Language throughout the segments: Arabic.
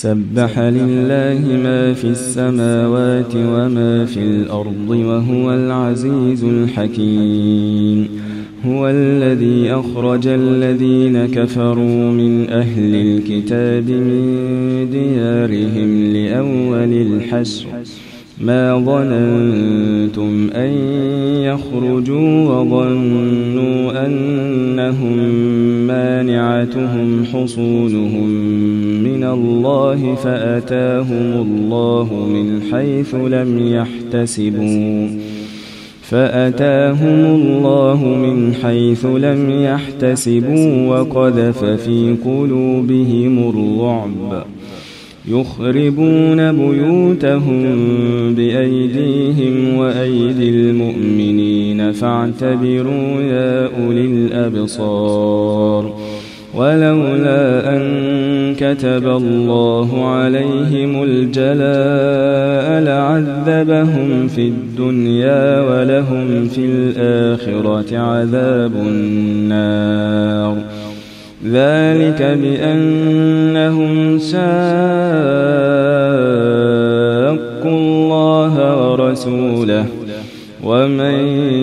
سبح لله ما في السماوات وما في الأرض وهو العزيز الحكيم. هو الذي أخرج الذين كفروا من أهل الكتاب من ديارهم لأول الحشر ما ظننتم أن يخرجوا وظنوا أنهم مانعتهم حصونهم من الله فأتاهم الله من حيث لم يحتسبوا وقذف في قلوبهم الرعب يخربون بيوتهم بأيديهم وأيدي المؤمنين فاعتبروا يا أولي الأبصار. ولولا أن كتب الله عليهم الجلاء لعذبهم في الدنيا ولهم في الآخرة عذاب النار. ذلك بأنهم شاقوا الله ورسوله ومن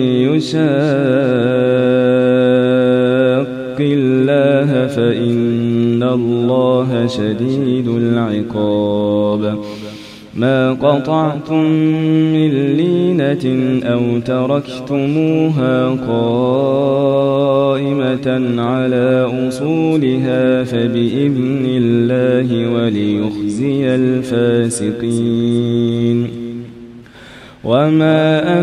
يشاق الله فإن الله شديد العقاب. ما قطعتم من لينة أو تركتموها قائمة على أصولها فبإذن الله وليخزي الفاسقين. وما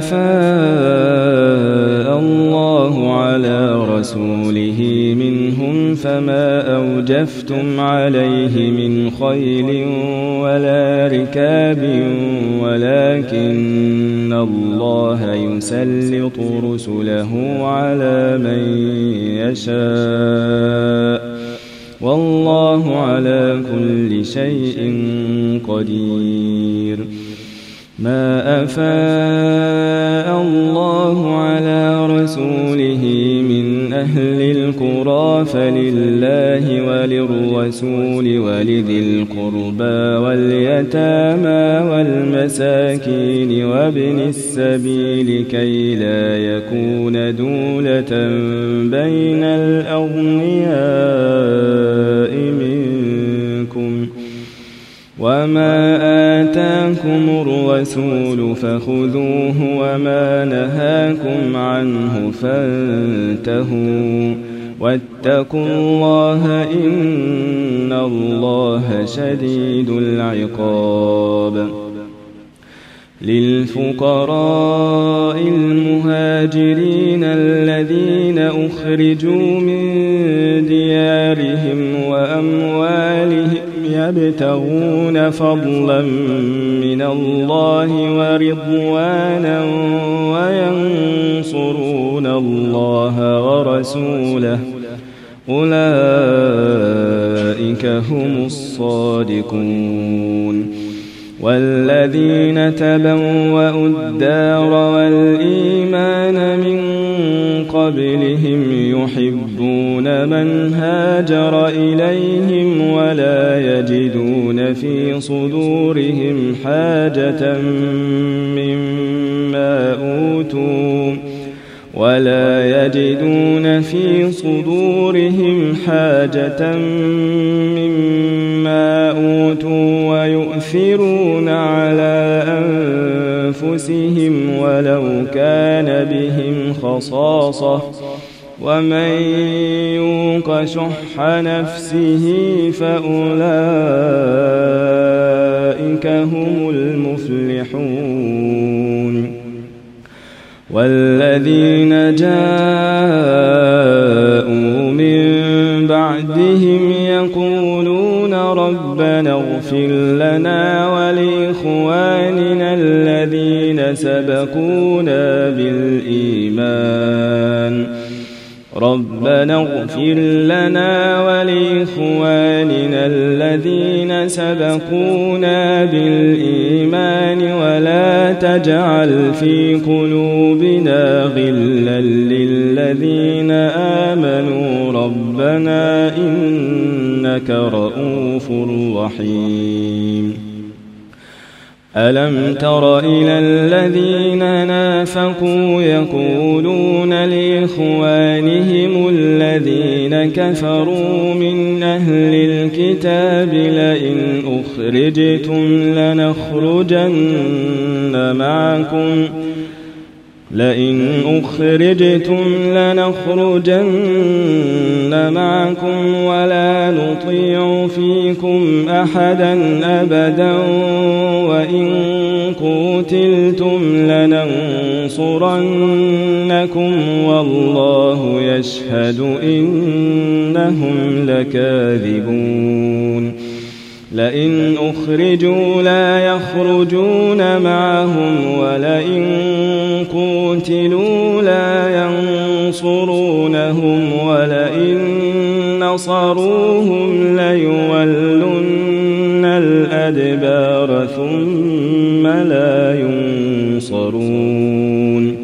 أفاء الله على رسوله منهم فما أوجفتم عليه من خيل ولا ركاب ولكن الله يسلط رسله على من يشاء والله على كل شيء قدير. ما أفاء الله على رسوله من أهل القرى فلله وللرسول ولذي القربى واليتامى والمساكين وابن السبيل كي لا يكون دولة بين الأغنياء منكم. وما آتاكم الرسول فخذوه وما نهاكم عنه فانتهوا واتقوا الله إن الله شديد العقاب. للفقراء المهاجرين الذين أخرجوا من ديارهم وأموالهم يبتغون فضلا من الله ورضوانا وينصرون الله ورسوله أولئك هم الصادقون. والذين تبوأوا الدار والإيمان من قبلهم يحبون من هاجر إليهم ولا يجدون في صدورهم حاجة مما أوتوا ويؤثرون على أنفسهم ولو كان بهم خصاصة ومن يوق شح نفسه فأولئك هم المفلحون. والذين جاءوا من بعدهم يقولون ربنا اغفر لنا ولإخواننا الذين سبقونا بالإيمان ولا تجعل في قلوبنا غلا للذين آمنوا ربنا إنك إنك رؤوف رحيم. ألم تر إلى الذين نافقوا يقولون لإخوانهم الذين كفروا من أهل الكتاب لئن أخرجتم لنخرجن معكم ولا نطيع فيكم أحدا أبدا وإن قتلتم لننصرنكم والله يشهد إنهم لكاذبون. لئن أخرجوا لا يخرجون معهم ولئن قتلوا لا ينصرونهم ولئن نصروهم ليولن الأدبار ثم لا ينصرون.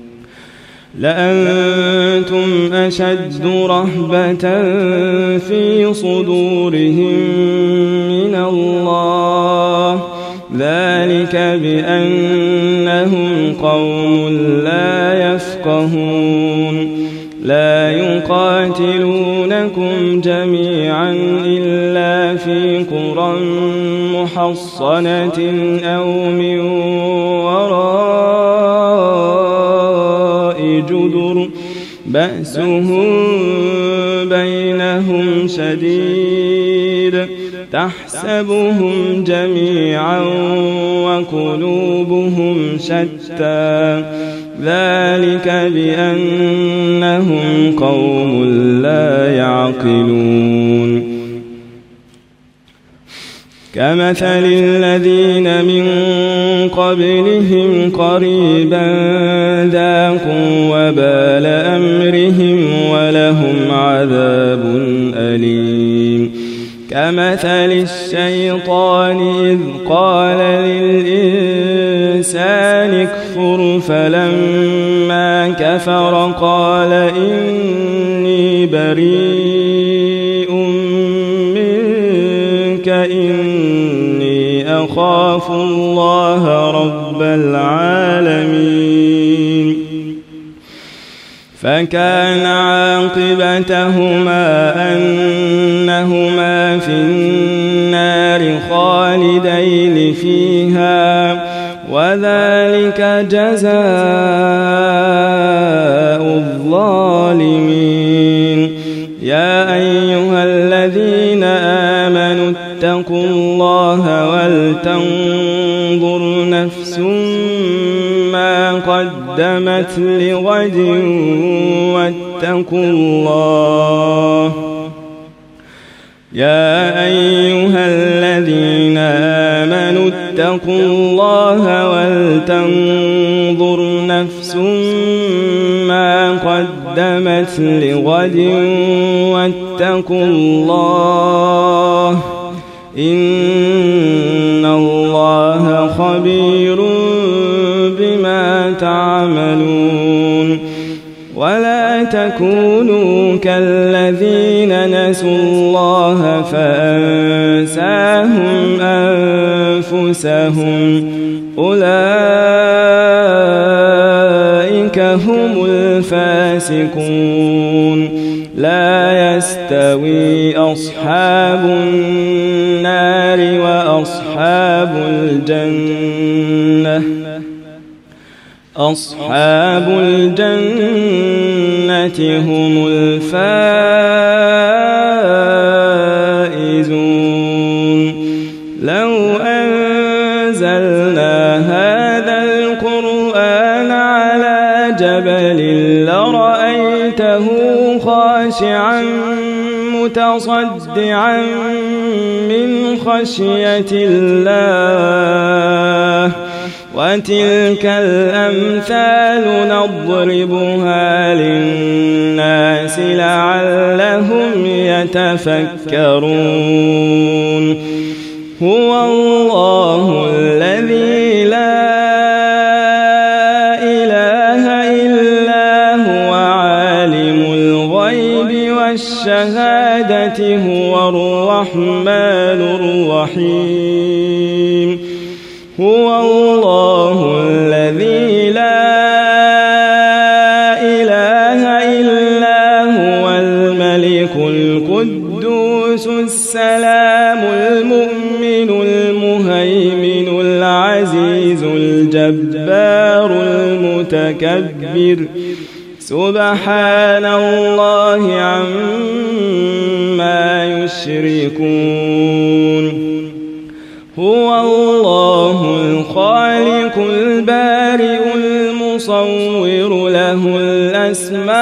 لأنتم أشد رهبة في صدورهم من الله ذلك بأنهم قوم لا يفقهون. لا يقاتلونكم جميعا إلا في قرى محصنة أو من وراء جدر بأسهم بينهم شديد تحسبهم جميعا وقلوبهم شتى ذلك بأنهم قوم لا يعقلون. كمثل الذين من قبلهم قريبا ذاقوا وبال أمرهم ولهم عذاب أليم. كمثل الشيطان إذ قال للإنسان اكفر فلما كفر قال إني بريء منك إني أخاف الله رب العالمين. فكان عاقبتهما أنهما في النار خالدين فيها وذلك جزاء الظالمين. يا أيها الذين آمنوا اتقوا الله ولتنظر نفس ما قدمت لغد واتقوا الله. يا أيها الذين آمنوا اتقوا الله ولتنظر نفس ما قدمت لغد واتقوا الله إن الله خبير بما تعملون. ولا تكونوا كالذين نسوا الله فأنساهم أنفسهم أولئك هم الفاسقون. لا يستوي أصحاب النار وأصحاب الجنة أصحاب الجنة هم الفائزون. لو أنزلنا هذا القرآن على جبل لرأيته خاشعا متصدعا من خشية الله. وتلك الأمثال نضربها للناس لعلهم يتفكرون. هو الله الذي لا إله إلا هو عالم الغيب والشهادة العبادة هو الرحمن الرحيم هو الله الذي لا إله إلا هو الملك القدوس السلام المؤمن المهيمن العزيز الجبار المتكبر سبحان الله عما يشركون هو الله الخالق البارئ المصور له الأسماء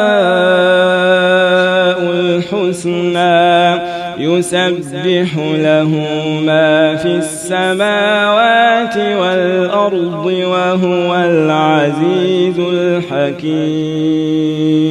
الحسنى يسبح له ما في السماوات والأرض وهو العزيز الحكيم